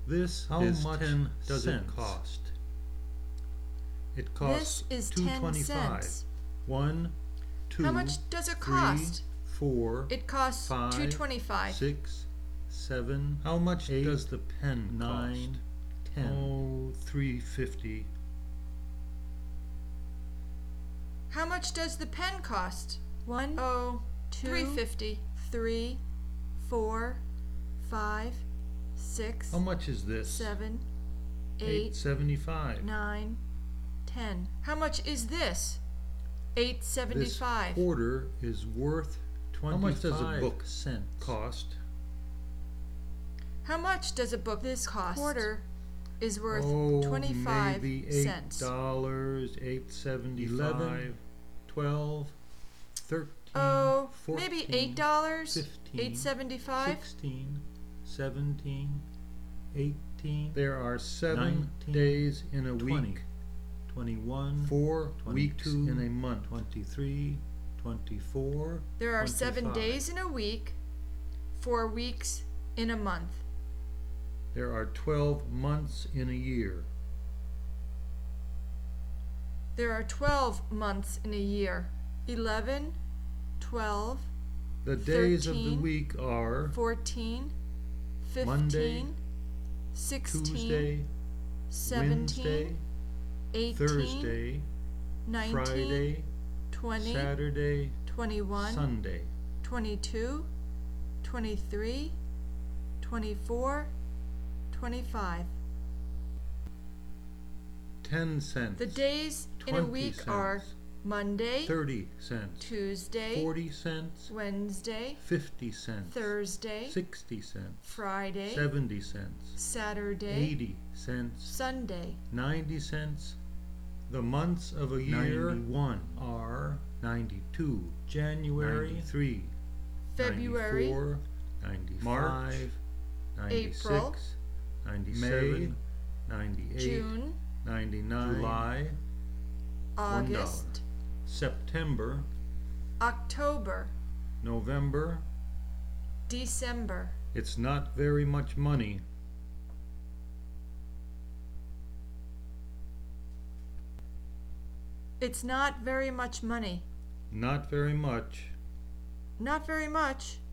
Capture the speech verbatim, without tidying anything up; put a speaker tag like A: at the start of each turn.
A: This
B: How
A: is
B: much
A: ten
B: does
A: cents.
B: it cost?
A: It costs
C: This is
A: two
C: ten
A: twenty-five.
C: cents.
A: One, two,
C: How much does it
A: three,
C: cost?
A: four,
C: It costs
A: five,
C: two twenty-five.
A: six, seven.
B: How much
A: eight,
B: does the pen
A: nine,
B: cost?
A: ten. Oh, three fifty.
C: How much does the pen cost? One, oh, two, three fifty. Three, four, five, six,
A: How much is this?
C: seven,
A: Eight
C: eight,
A: seventy-five.
C: nine, ten. How much is this? Eight
A: This
C: seventy-five.
A: quarter is worth
B: How much does a
A: twenty-five
B: book
A: cents. Cost.
C: How much does a book this cost? Quarter is worth
A: Oh,
C: twenty-five
A: maybe eight
C: cents.
A: dollars, eight seventy-five,
B: Eleven.
A: twelve, thirteen,
C: Oh,
A: fourteen,
C: maybe eight dollars.
A: fifteen,
C: Eight seventy-five.
A: sixteen, seventeen, eighteen. There are seven
B: nineteen,
A: days in a
B: twenty,
A: week.
B: twenty-one,
A: Four weeks
B: twenty-two,
A: in a month.
B: twenty-three,
A: Twenty-four.
C: There are seven
A: twenty-five.
C: days in a week, four weeks in a month.
A: There are twelve months in a year.
C: There are twelve months in a year. Eleven, twelve,
A: The days of the
C: thirteen,
A: week are
C: fourteen,
A: Monday,
C: fifteen, sixteen,
A: Tuesday,
C: seventeen,
A: Wednesday,
C: eighteen,
A: Thursday,
C: nineteen,
A: Friday,
C: twenty,
A: Saturday,
C: twenty-one,
A: Sunday.
C: twenty-two, twenty-three, twenty-four, twenty-five.
A: Ten cents.
C: The days in a
A: twenty
C: week
A: cents,
C: are Monday,
A: thirty cents,
C: Tuesday,
A: forty cents,
C: Wednesday,
A: fifty cents,
C: Thursday,
A: sixty cents,
C: Friday,
A: seventy cents,
C: Saturday,
A: eighty cents,
C: Sunday.
A: ninety cents. The months of a year
B: ninety-one,
A: are ninety-two,
B: January,
A: ninety-three,
C: February,
A: ninety-four, ninety-five,
C: March,
A: ninety-six,
C: April,
A: ninety-seven, ninety-eight,
C: June,
A: ninety-nine, July,
C: August,
A: September,
C: October,
A: November.
C: December.
A: It's not very much money.
C: It's not very much money.
A: Not very much.
C: Not very much.